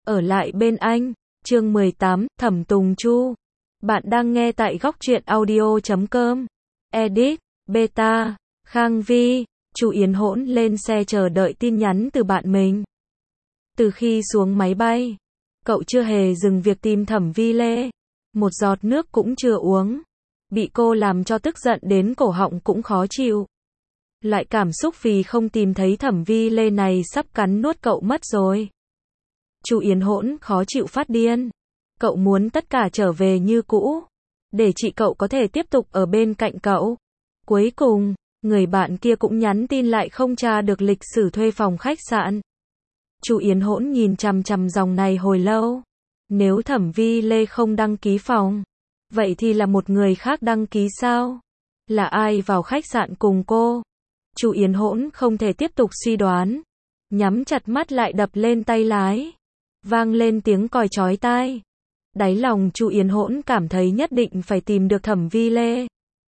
ở lại bên anh. Chương 18, Thẩm Tùng Chu. Bạn đang nghe tại góc truyện audio.com. Edit, Beta, Khang Vi. Chu Yến Hỗn lên xe chờ đợi tin nhắn từ bạn mình. Từ khi xuống máy bay, cậu chưa hề dừng việc tìm Thẩm Vi Lê. Một giọt nước cũng chưa uống. Bị cô làm cho tức giận đến cổ họng cũng khó chịu. Loại cảm xúc vì không tìm thấy Thẩm Vi Lê này sắp cắn nuốt cậu mất rồi. Chu Yến Hỗn khó chịu phát điên. Cậu muốn tất cả trở về như cũ, để chị cậu có thể tiếp tục ở bên cạnh cậu. Cuối cùng, người bạn kia cũng nhắn tin lại không tra được lịch sử thuê phòng khách sạn. Chu Yến Hỗn nhìn chằm chằm dòng này hồi lâu. Nếu Thẩm Vi Lê không đăng ký phòng, vậy thì là một người khác đăng ký sao? Là ai vào khách sạn cùng cô? Chu Yến Hỗn không thể tiếp tục suy đoán. Nhắm chặt mắt lại đập lên tay lái. Vang lên tiếng còi chói tai. Đáy lòng Chu Yến Hỗn cảm thấy nhất định phải tìm được Thẩm Vi Lê.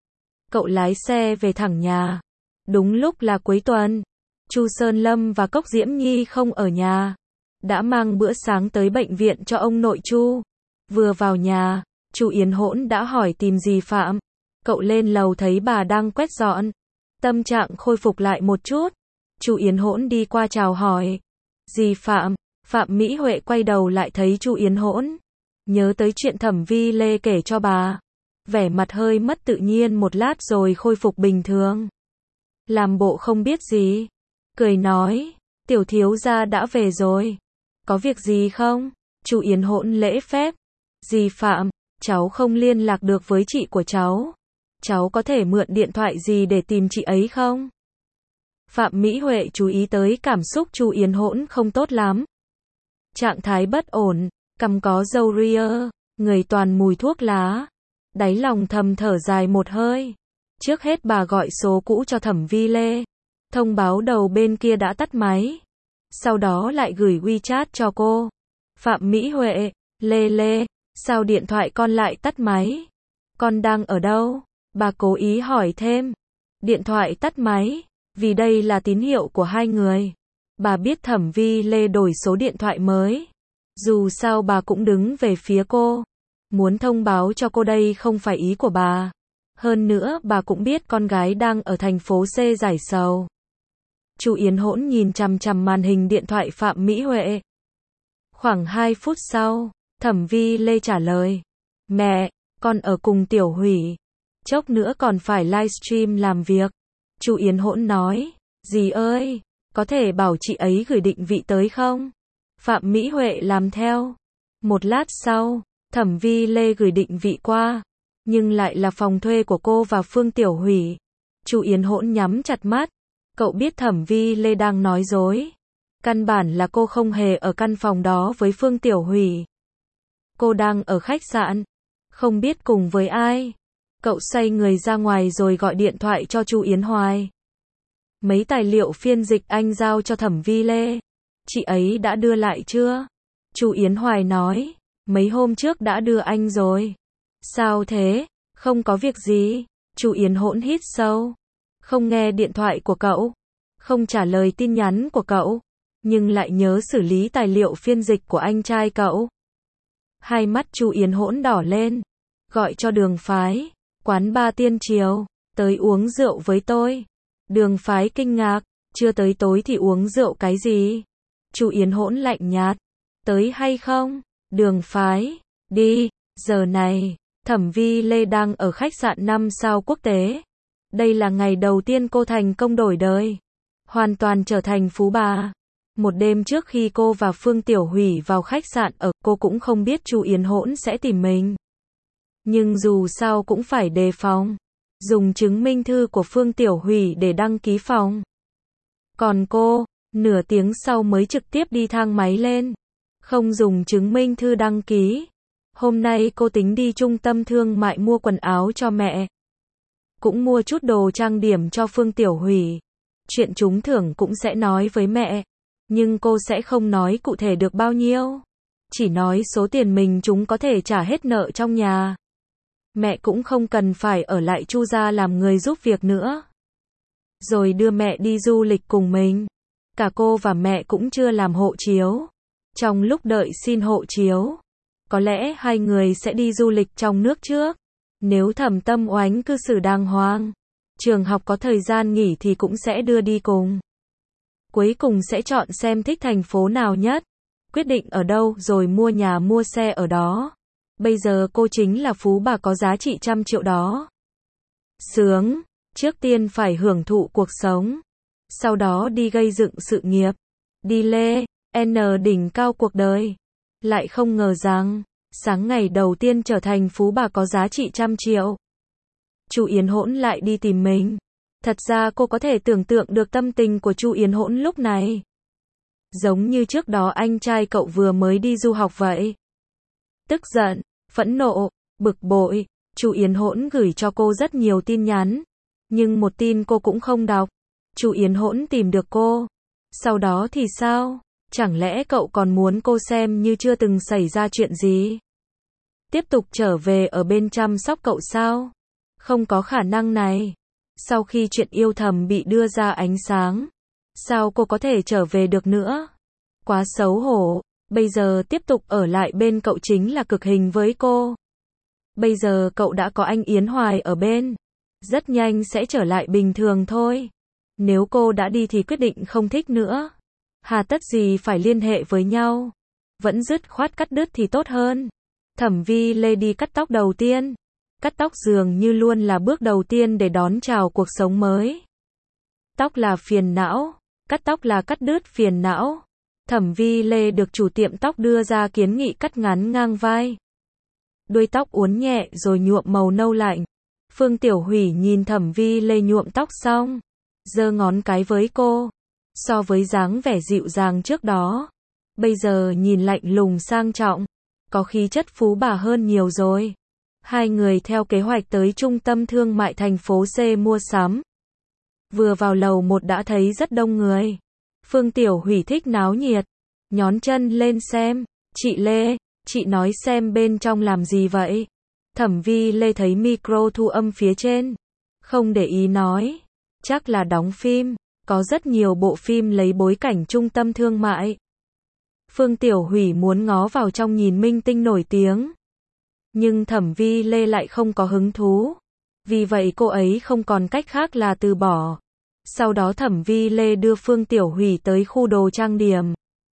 Cậu lái xe về thẳng nhà. Đúng lúc là cuối tuần. Chu Sơn Lâm và Cốc Diễm Nhi không ở nhà. Đã mang bữa sáng tới bệnh viện cho ông nội Chu. Vừa vào nhà, Chu Yến Hỗn đã hỏi tìm dì Phạm. Cậu lên lầu thấy bà đang quét dọn. Tâm trạng khôi phục lại một chút. Chu Yến Hỗn đi qua chào hỏi. Dì Phạm. Phạm Mỹ Huệ quay đầu lại thấy Chu Yến Hỗn. Nhớ tới chuyện Thẩm Vi Lê kể cho bà. Vẻ mặt hơi mất tự nhiên một lát rồi khôi phục bình thường. Làm bộ không biết gì. Cười nói, tiểu thiếu gia đã về rồi. Có việc gì không? Chu Yến Hỗn lễ phép. Dì Phạm, cháu không liên lạc được với chị của cháu. Cháu có thể mượn điện thoại gì để tìm chị ấy không? Phạm Mỹ Huệ chú ý tới cảm xúc Chu Yến Hỗn không tốt lắm. Trạng thái bất ổn, cằm có râu ria, người toàn mùi thuốc lá. Đáy lòng thầm thở dài một hơi. Trước hết bà gọi số cũ cho Thẩm Vi Lê. Thông báo đầu bên kia đã tắt máy. Sau đó lại gửi WeChat cho cô. Phạm Mỹ Huệ, Lê, sao điện thoại con lại tắt máy? Con đang ở đâu? Bà cố ý hỏi thêm. Điện thoại tắt máy, vì đây là tín hiệu của hai người. Bà biết Thẩm Vi Lê đổi số điện thoại mới. Dù sao bà cũng đứng về phía cô. Muốn thông báo cho cô đây không phải ý của bà. Hơn nữa bà cũng biết con gái đang ở thành phố C giải sầu. Chu Yến Hỗn nhìn chằm chằm màn hình điện thoại Phạm Mỹ Huệ. Khoảng 2 phút sau, Thẩm Vi Lê trả lời. Mẹ, con ở cùng Tiểu Hủy. Chốc nữa còn phải livestream làm việc. Chu Yến Hỗn nói. Dì ơi, có thể bảo chị ấy gửi định vị tới không? Phạm Mỹ Huệ làm theo. Một lát sau, Thẩm Vi Lê gửi định vị qua. Nhưng lại là phòng thuê của cô và Phương Tiểu Hủy. Chu Yến Hỗn nhắm chặt mắt. Cậu biết Thẩm Vi Lê đang nói dối. Căn bản là cô không hề ở căn phòng đó với Phương Tiểu Hủy. Cô đang ở khách sạn. Không biết cùng với ai. Cậu xoay người ra ngoài rồi gọi điện thoại cho Chu Yến Hoài. Mấy tài liệu phiên dịch anh giao cho Thẩm Vi Lê. Chị ấy đã đưa lại chưa? Chu Yến Hoài nói. Mấy hôm trước đã đưa anh rồi. Sao thế? Không có việc gì. Chu Yến Hỗn hít sâu. Không nghe điện thoại của cậu. Không trả lời tin nhắn của cậu. Nhưng lại nhớ xử lý tài liệu phiên dịch của anh trai cậu. Hai mắt Chu Yến Hỗn đỏ lên. Gọi cho Đường Phái. Quán Ba Tiên Triều. Tới uống rượu với tôi. Đường Phái kinh ngạc. Chưa tới tối thì uống rượu cái gì? Chu Yến Hỗn lạnh nhạt. Tới hay không? Đường Phái. Đi. Giờ này, Thẩm Vi Lê đang ở khách sạn 5 sao quốc tế. Đây là ngày đầu tiên cô thành công đổi đời. Hoàn toàn trở thành phú bà. Một đêm trước khi cô và Phương Tiểu Hủy vào khách sạn ở, cô cũng không biết Chu Yến Hỗn sẽ tìm mình. Nhưng dù sao cũng phải đề phòng. Dùng chứng minh thư của Phương Tiểu Hủy để đăng ký phòng. Còn cô, nửa tiếng sau mới trực tiếp đi thang máy lên. Không dùng chứng minh thư đăng ký. Hôm nay cô tính đi trung tâm thương mại mua quần áo cho mẹ. Cũng mua chút đồ trang điểm cho Phương Tiểu Hủy. Chuyện trúng thưởng cũng sẽ nói với mẹ. Nhưng cô sẽ không nói cụ thể được bao nhiêu. Chỉ nói số tiền mình trúng có thể trả hết nợ trong nhà. Mẹ cũng không cần phải ở lại Chu gia làm người giúp việc nữa. Rồi đưa mẹ đi du lịch cùng mình. Cả cô và mẹ cũng chưa làm hộ chiếu. Trong lúc đợi xin hộ chiếu, có lẽ hai người sẽ đi du lịch trong nước trước. Nếu Thẩm Tâm Oánh cư xử đàng hoàng, trường học có thời gian nghỉ thì cũng sẽ đưa đi cùng. Cuối cùng sẽ chọn xem thích thành phố nào nhất, quyết định ở đâu rồi mua nhà mua xe ở đó. Bây giờ cô chính là phú bà có giá trị trăm triệu đó. Sướng, trước tiên phải hưởng thụ cuộc sống, sau đó đi gây dựng sự nghiệp, đi lên đỉnh cao cuộc đời. Lại không ngờ rằng, sáng ngày đầu tiên trở thành phú bà có giá trị trăm triệu, Chu Yến Hỗn lại đi tìm mình. Thật ra cô có thể tưởng tượng được tâm tình của Chu Yến Hỗn lúc này. Giống như trước đó anh trai cậu vừa mới đi du học vậy. Tức giận, phẫn nộ, bực bội, Chu Yến Hỗn gửi cho cô rất nhiều tin nhắn, nhưng một tin cô cũng không đọc. Chu Yến Hỗn tìm được cô. Sau đó thì sao? Chẳng lẽ cậu còn muốn cô xem như chưa từng xảy ra chuyện gì? Tiếp tục trở về ở bên chăm sóc cậu sao? Không có khả năng này. Sau khi chuyện yêu thầm bị đưa ra ánh sáng, sao cô có thể trở về được nữa? Quá xấu hổ, bây giờ tiếp tục ở lại bên cậu chính là cực hình với cô. Bây giờ cậu đã có anh Yến Hoài ở bên, rất nhanh sẽ trở lại bình thường thôi. Nếu cô đã đi thì quyết định không thích nữa, hà tất gì phải liên hệ với nhau, vẫn dứt khoát cắt đứt thì tốt hơn. Thẩm Vi Lê đi cắt tóc đầu tiên. Cắt tóc dường như luôn là bước đầu tiên để đón chào cuộc sống mới. Tóc là phiền não, cắt tóc là cắt đứt phiền não. Thẩm Vi Lê được chủ tiệm tóc đưa ra kiến nghị cắt ngắn ngang vai, đuôi tóc uốn nhẹ rồi nhuộm màu nâu lạnh. Phương Tiểu Hủy nhìn Thẩm Vi Lê nhuộm tóc xong, giơ ngón cái với cô. So với dáng vẻ dịu dàng trước đó, bây giờ nhìn lạnh lùng sang trọng, có khí chất phú bà hơn nhiều rồi. Hai người theo kế hoạch tới trung tâm thương mại thành phố C mua sắm. Vừa vào lầu 1 đã thấy rất đông người. Phương Tiểu Hủy thích náo nhiệt, nhón chân lên xem. Chị Lê, chị nói xem bên trong làm gì vậy? Thẩm Vi Lê thấy micro thu âm phía trên, không để ý nói, chắc là đóng phim, có rất nhiều bộ phim lấy bối cảnh trung tâm thương mại. Phương Tiểu Hủy muốn ngó vào trong nhìn minh tinh nổi tiếng, nhưng Thẩm Vi Lê lại không có hứng thú, vì vậy cô ấy không còn cách khác là từ bỏ. Sau đó Thẩm Vi Lê đưa Phương Tiểu Hủy tới khu đồ trang điểm,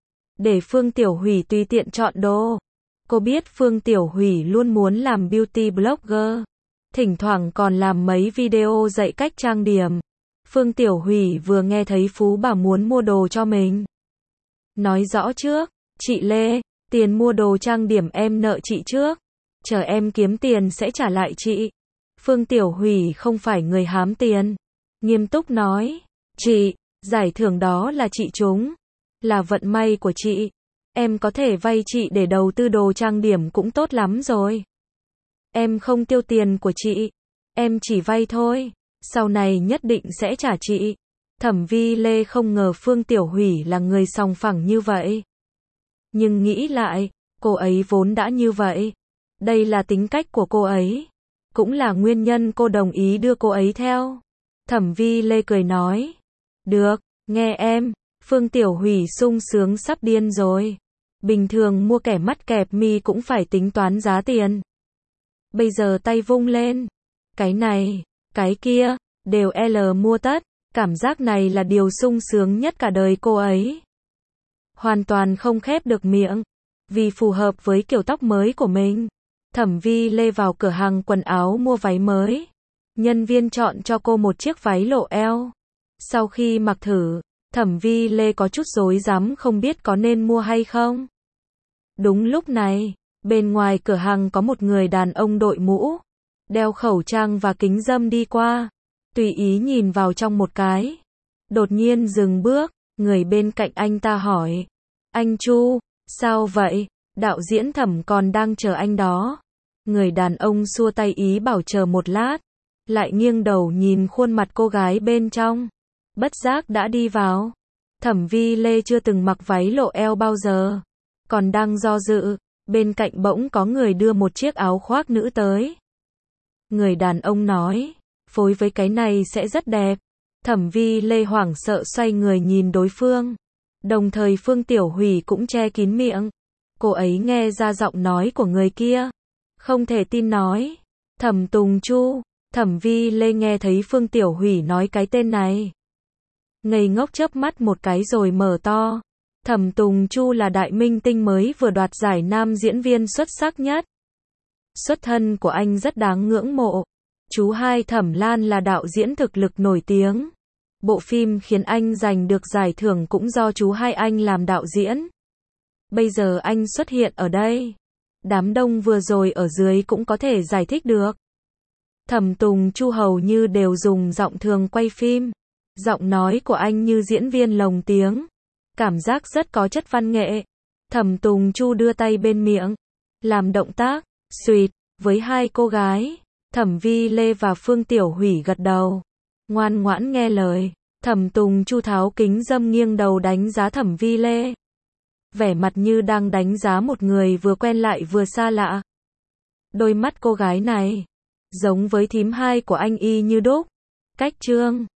để Phương Tiểu Hủy tùy tiện chọn đồ. Cô biết Phương Tiểu Hủy luôn muốn làm beauty blogger, thỉnh thoảng còn làm mấy video dạy cách trang điểm. Phương Tiểu Hủy vừa nghe thấy phú bà muốn mua đồ cho mình. Nói rõ trước, chị Lê, tiền mua đồ trang điểm em nợ chị trước, chờ em kiếm tiền sẽ trả lại chị. Phương Tiểu Hủy không phải người hám tiền, nghiêm túc nói, chị, giải thưởng đó là chị trúng, là vận may của chị. Em có thể vay chị để đầu tư đồ trang điểm cũng tốt lắm rồi. Em không tiêu tiền của chị, em chỉ vay thôi, sau này nhất định sẽ trả chị. Thẩm Vi Lê không ngờ Phương Tiểu Hủy là người sòng phẳng như vậy. Nhưng nghĩ lại, cô ấy vốn đã như vậy. Đây là tính cách của cô ấy, cũng là nguyên nhân cô đồng ý đưa cô ấy theo. Thẩm Vi Lê cười nói, được, nghe em. Phương Tiểu Hủy sung sướng sắp điên rồi. Bình thường mua kẻ mắt kẹp mi cũng phải tính toán giá tiền. Bây giờ tay vung lên, cái này, cái kia, đều mua tất. Cảm giác này là điều sung sướng nhất cả đời cô ấy. Hoàn toàn không khép được miệng, vì phù hợp với kiểu tóc mới của mình. Thẩm Vi Lê vào cửa hàng quần áo mua váy mới. Nhân viên chọn cho cô một chiếc váy lộ eo. Sau khi mặc thử, Thẩm Vi Lê có chút rối rắm không biết có nên mua hay không. Đúng lúc này, bên ngoài cửa hàng có một người đàn ông đội mũ, đeo khẩu trang và kính râm đi qua, tùy ý nhìn vào trong một cái. Đột nhiên dừng bước, người bên cạnh anh ta hỏi, anh Chu, sao vậy? Đạo diễn Thẩm còn đang chờ anh đó. Người đàn ông xua tay ý bảo chờ một lát, lại nghiêng đầu nhìn khuôn mặt cô gái bên trong, bất giác đã đi vào. Thẩm Vi Lê chưa từng mặc váy lộ eo bao giờ, còn đang do dự, bên cạnh bỗng có người đưa một chiếc áo khoác nữ tới. Người đàn ông nói, phối với cái này sẽ rất đẹp. Thẩm Vi Lê hoảng sợ xoay người nhìn đối phương. Đồng thời Phương Tiểu Hủy cũng che kín miệng. Cô ấy nghe ra giọng nói của người kia. Không thể tin nói. Thẩm Tùng Chu. Thẩm Vi Lê nghe thấy Phương Tiểu Hủy nói cái tên này. Ngây ngốc chớp mắt một cái rồi mở to. Thẩm Tùng Chu là đại minh tinh mới vừa đoạt giải nam diễn viên xuất sắc nhất. Xuất thân của anh rất đáng ngưỡng mộ. Chú hai Thẩm Lan là đạo diễn thực lực nổi tiếng. Bộ phim khiến anh giành được giải thưởng cũng do chú hai anh làm đạo diễn. Bây giờ anh xuất hiện ở đây. Đám đông vừa rồi ở dưới cũng có thể giải thích được. Thẩm Tùng Chu hầu như đều dùng giọng thường quay phim. Giọng nói của anh như diễn viên lồng tiếng. Cảm giác rất có chất văn nghệ. Thẩm Tùng Chu đưa tay bên miệng. Làm động tác, suýt, với hai cô gái. Thẩm Vi Lê và Phương Tiểu Hủy gật đầu. Ngoan ngoãn nghe lời. Thẩm Tùng Chu tháo kính râm nghiêng đầu đánh giá Thẩm Vi Lê. Vẻ mặt như đang đánh giá một người vừa quen lại vừa xa lạ. Đôi mắt cô gái này giống với thím hai của anh y như đúc. Cách trương